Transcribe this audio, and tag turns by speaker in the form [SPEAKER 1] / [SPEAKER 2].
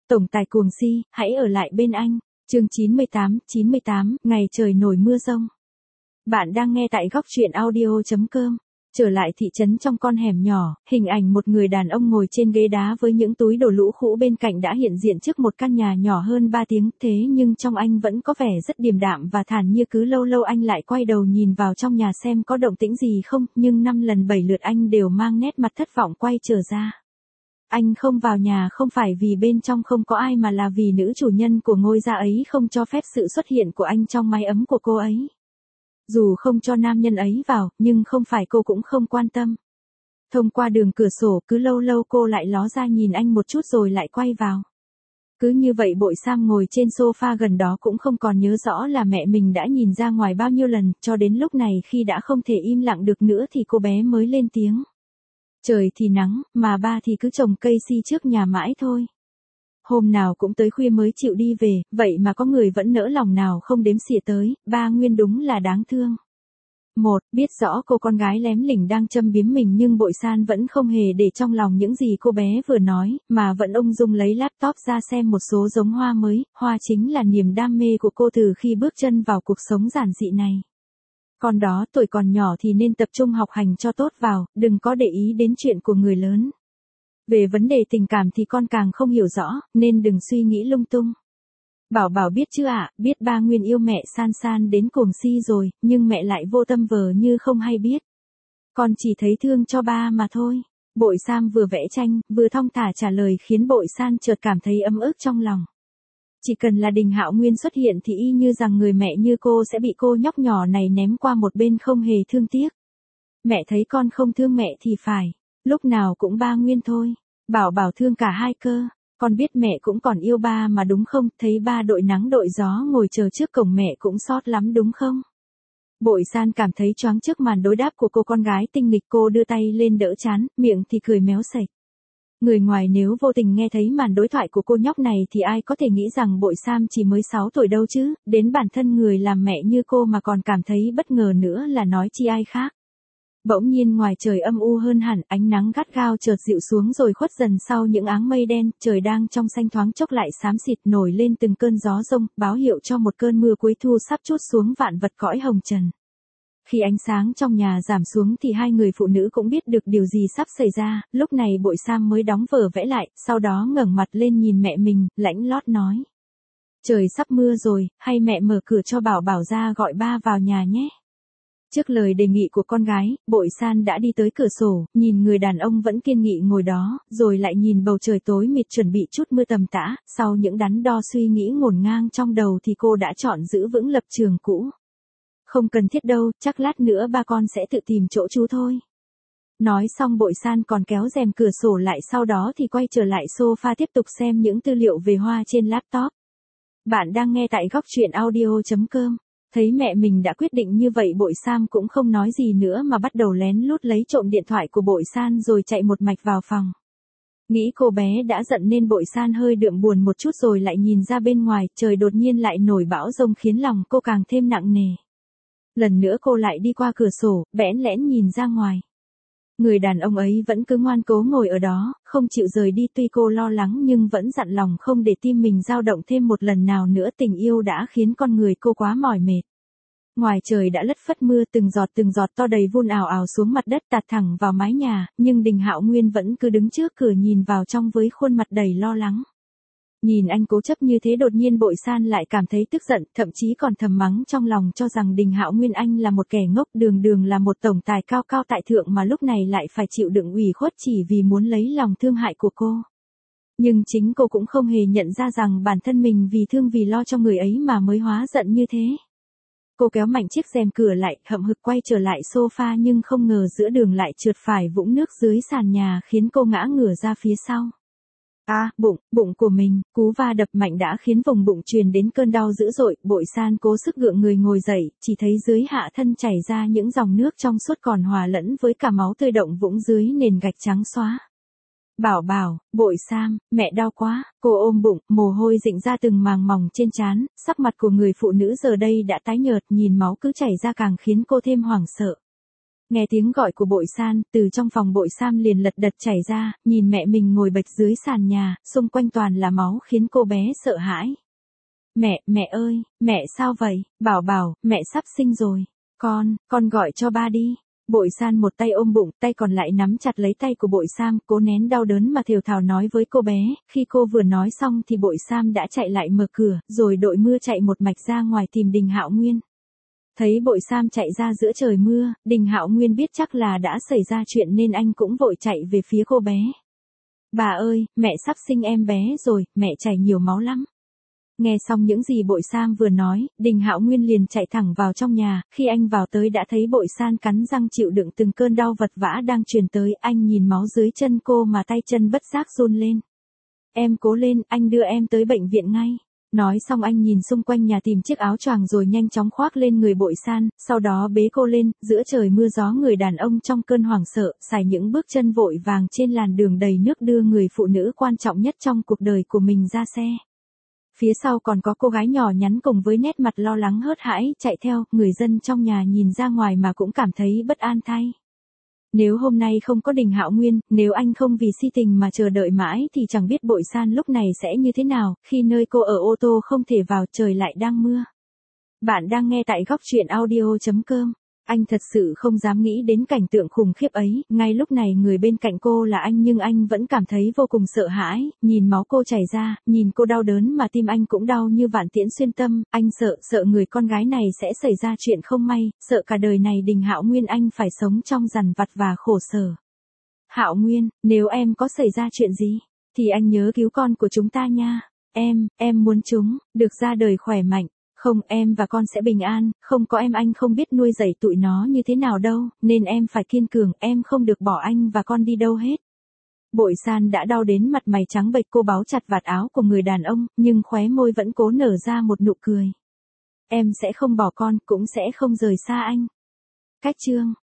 [SPEAKER 1] Tổng tài cuồng si, hãy ở lại bên anh. Chương 98, ngày trời nổi mưa rông. Bạn đang nghe tại góc truyện audio.com. Trở lại thị trấn trong con hẻm nhỏ, hình ảnh một người đàn ông ngồi trên ghế đá với những túi đồ lũ khũ bên cạnh đã hiện diện trước một căn nhà nhỏ hơn 3 tiếng, thế nhưng trong anh vẫn có vẻ rất điềm đạm và thản nhiên, cứ lâu lâu anh lại quay đầu nhìn vào trong nhà xem có động tĩnh gì không, nhưng 5 lần 7 lượt anh đều mang nét mặt thất vọng quay trở ra. Anh không vào nhà không phải vì bên trong không có ai mà là vì nữ chủ nhân của ngôi gia ấy không cho phép sự xuất hiện của anh trong mái ấm của cô ấy. Dù không cho nam nhân ấy vào, nhưng không phải cô cũng không quan tâm. Thông qua đường cửa sổ, cứ lâu lâu cô lại ló ra nhìn anh một chút rồi lại quay vào. Cứ như vậy Bội Sam ngồi trên sofa gần đó cũng không còn nhớ rõ là mẹ mình đã nhìn ra ngoài bao nhiêu lần, cho đến lúc này khi đã không thể im lặng được nữa thì cô bé mới lên tiếng. Trời thì nắng, mà ba thì cứ trồng cây si trước nhà mãi thôi. Hôm nào cũng tới khuya mới chịu đi về, vậy mà có người vẫn nỡ lòng nào không đếm xỉa tới, ba Nguyên đúng là đáng thương. Biết rõ cô con gái lém lỉnh đang châm biếm mình nhưng Bội San vẫn không hề để trong lòng những gì cô bé vừa nói, mà vẫn ung dung lấy laptop ra xem một số giống hoa mới, hoa chính là niềm đam mê của cô từ khi bước chân vào cuộc sống giản dị này. Con đó tuổi còn nhỏ thì nên tập trung học hành cho tốt vào, đừng có để ý đến chuyện của người lớn. Về vấn đề tình cảm thì con càng không hiểu rõ, nên đừng suy nghĩ lung tung. Bảo biết chứ ạ, biết ba Nguyên yêu mẹ San San đến cuồng si rồi, nhưng mẹ lại vô tâm vờ như không hay biết. Con chỉ thấy thương cho ba mà thôi. Bội Sam vừa vẽ tranh, vừa thong thả trả lời khiến Bội San chợt cảm thấy ấm ức trong lòng. Chỉ cần là Đình Hạo Nguyên xuất hiện thì y như rằng người mẹ như cô sẽ bị cô nhóc nhỏ này ném qua một bên không hề thương tiếc. Mẹ thấy con không thương mẹ thì phải, lúc nào cũng ba Nguyên thôi. Bảo thương cả hai cơ. Con biết mẹ cũng còn yêu ba mà đúng không, thấy ba đội nắng đội gió ngồi chờ trước cổng mẹ cũng xót lắm đúng không? Bội San cảm thấy choáng trước màn đối đáp của cô con gái tinh nghịch, cô đưa tay lên đỡ trán, miệng thì cười méo sạch. Người ngoài nếu vô tình nghe thấy màn đối thoại của cô nhóc này thì ai có thể nghĩ rằng Bội Sam chỉ mới 6 tuổi đâu chứ, đến bản thân người làm mẹ như cô mà còn cảm thấy bất ngờ nữa là nói chi ai khác. Bỗng nhiên ngoài trời âm u hơn hẳn, ánh nắng gắt gao chợt dịu xuống rồi khuất dần sau những áng mây đen, trời đang trong xanh thoáng chốc lại xám xịt nổi lên từng cơn gió rông, báo hiệu cho một cơn mưa cuối thu sắp trút xuống vạn vật cõi hồng trần. Khi ánh sáng trong nhà giảm xuống thì hai người phụ nữ cũng biết được điều gì sắp xảy ra, lúc này Bội Sam mới đóng vở vẽ lại, sau đó ngẩng mặt lên nhìn mẹ mình, lãnh lót nói. Trời sắp mưa rồi, hay mẹ mở cửa cho Bảo ra gọi ba vào nhà nhé. Trước lời đề nghị của con gái, Bội San đã đi tới cửa sổ, nhìn người đàn ông vẫn kiên nghị ngồi đó, rồi lại nhìn bầu trời tối mịt chuẩn bị chút mưa tầm tã, sau những đắn đo suy nghĩ ngổn ngang trong đầu thì cô đã chọn giữ vững lập trường cũ. Không cần thiết đâu, chắc lát nữa ba con sẽ tự tìm chỗ trú thôi. Nói xong Bội San còn kéo rèm cửa sổ lại, sau đó thì quay trở lại sofa tiếp tục xem những tư liệu về hoa trên laptop. Bạn đang nghe tại góc truyện audio.com. Thấy mẹ mình đã quyết định như vậy Bội Sam cũng không nói gì nữa mà bắt đầu lén lút lấy trộm điện thoại của Bội San rồi chạy một mạch vào phòng. Nghĩ cô bé đã giận nên Bội San hơi đượm buồn một chút rồi lại nhìn ra bên ngoài, trời đột nhiên lại nổi bão giông khiến lòng cô càng thêm nặng nề. Lần nữa cô lại đi qua cửa sổ, bẽn lẽn nhìn ra ngoài. Người đàn ông ấy vẫn cứ ngoan cố ngồi ở đó, không chịu rời đi, tuy cô lo lắng nhưng vẫn dặn lòng không để tim mình dao động thêm một lần nào nữa, tình yêu đã khiến con người cô quá mỏi mệt. Ngoài trời đã lất phất mưa, từng giọt to đầy vun ào ào xuống mặt đất tạt thẳng vào mái nhà, nhưng Đình Hạo Nguyên vẫn cứ đứng trước cửa nhìn vào trong với khuôn mặt đầy lo lắng. Nhìn anh cố chấp như thế đột nhiên Bội San lại cảm thấy tức giận, thậm chí còn thầm mắng trong lòng cho rằng Đình Hạo Nguyên anh là một kẻ ngốc, đường là một tổng tài cao cao tại thượng mà lúc này lại phải chịu đựng ủy khuất chỉ vì muốn lấy lòng thương hại của cô. Nhưng chính cô cũng không hề nhận ra rằng bản thân mình vì thương vì lo cho người ấy mà mới hóa giận như thế. Cô kéo mạnh chiếc rèm cửa lại, hậm hực quay trở lại sofa nhưng không ngờ giữa đường lại trượt phải vũng nước dưới sàn nhà khiến cô ngã ngửa ra phía sau. Bụng của mình, cú va đập mạnh đã khiến vùng bụng truyền đến cơn đau dữ dội, Bội San cố sức gượng người ngồi dậy, chỉ thấy dưới hạ thân chảy ra những dòng nước trong suốt còn hòa lẫn với cả máu tươi động vũng dưới nền gạch trắng xóa. Bội Sam, mẹ đau quá, cô ôm bụng, mồ hôi rịn ra từng màng mỏng trên trán, sắc mặt của người phụ nữ giờ đây đã tái nhợt, nhìn máu cứ chảy ra càng khiến cô thêm hoảng sợ. Nghe tiếng gọi của Bội San, từ trong phòng Bội Sam liền lật đật chảy ra, nhìn mẹ mình ngồi bệt dưới sàn nhà, xung quanh toàn là máu khiến cô bé sợ hãi. Mẹ ơi, mẹ sao vậy? Bảo, mẹ sắp sinh rồi. Con gọi cho ba đi. Bội San một tay ôm bụng, tay còn lại nắm chặt lấy tay của Bội Sam, cố nén đau đớn mà thều thào nói với cô bé. Khi cô vừa nói xong thì Bội Sam đã chạy lại mở cửa, rồi đội mưa chạy một mạch ra ngoài tìm Đình Hạo Nguyên. Thấy Bội Sam chạy ra giữa trời mưa, Đình Hạo Nguyên biết chắc là đã xảy ra chuyện nên anh cũng vội chạy về phía cô bé. Bà ơi, mẹ sắp sinh em bé rồi, mẹ chảy nhiều máu lắm. Nghe xong những gì Bội Sam vừa nói, Đình Hạo Nguyên liền chạy thẳng vào trong nhà, khi anh vào tới đã thấy Bội San cắn răng chịu đựng từng cơn đau vật vã đang truyền tới, anh nhìn máu dưới chân cô mà tay chân bất giác run lên. Em cố lên, anh đưa em tới bệnh viện ngay. Nói xong anh nhìn xung quanh nhà tìm chiếc áo choàng rồi nhanh chóng khoác lên người Bội San, sau đó bế cô lên, giữa trời mưa gió người đàn ông trong cơn hoảng sợ, xài những bước chân vội vàng trên làn đường đầy nước đưa người phụ nữ quan trọng nhất trong cuộc đời của mình ra xe. Phía sau còn có cô gái nhỏ nhắn cùng với nét mặt lo lắng hớt hãi, chạy theo, người dân trong nhà nhìn ra ngoài mà cũng cảm thấy bất an thay. Nếu hôm nay không có Đình Hạo Nguyên, nếu anh không vì si tình mà chờ đợi mãi thì chẳng biết Bội San lúc này sẽ như thế nào, khi nơi cô ở ô tô không thể vào, trời lại đang mưa. Bạn đang nghe tại góc truyện audio.com. Anh thật sự không dám nghĩ đến cảnh tượng khủng khiếp ấy, ngay lúc này người bên cạnh cô là anh nhưng anh vẫn cảm thấy vô cùng sợ hãi, nhìn máu cô chảy ra, nhìn cô đau đớn mà tim anh cũng đau như vạn tiễn xuyên tâm, anh sợ người con gái này sẽ xảy ra chuyện không may, sợ cả đời này Đình Hạo Nguyên anh phải sống trong dằn vặt và khổ sở. Hạo Nguyên, nếu em có xảy ra chuyện gì, thì anh nhớ cứu con của chúng ta nha, em muốn chúng, được ra đời khỏe mạnh. Không, em và con sẽ bình an, không có em anh không biết nuôi dạy tụi nó như thế nào đâu, nên em phải kiên cường, em không được bỏ anh và con đi đâu hết. Bội San đã đau đến mặt mày trắng bệch, cô báu chặt vạt áo của người đàn ông, nhưng khóe môi vẫn cố nở ra một nụ cười. Em sẽ không bỏ con, cũng sẽ không rời xa anh. Cách chương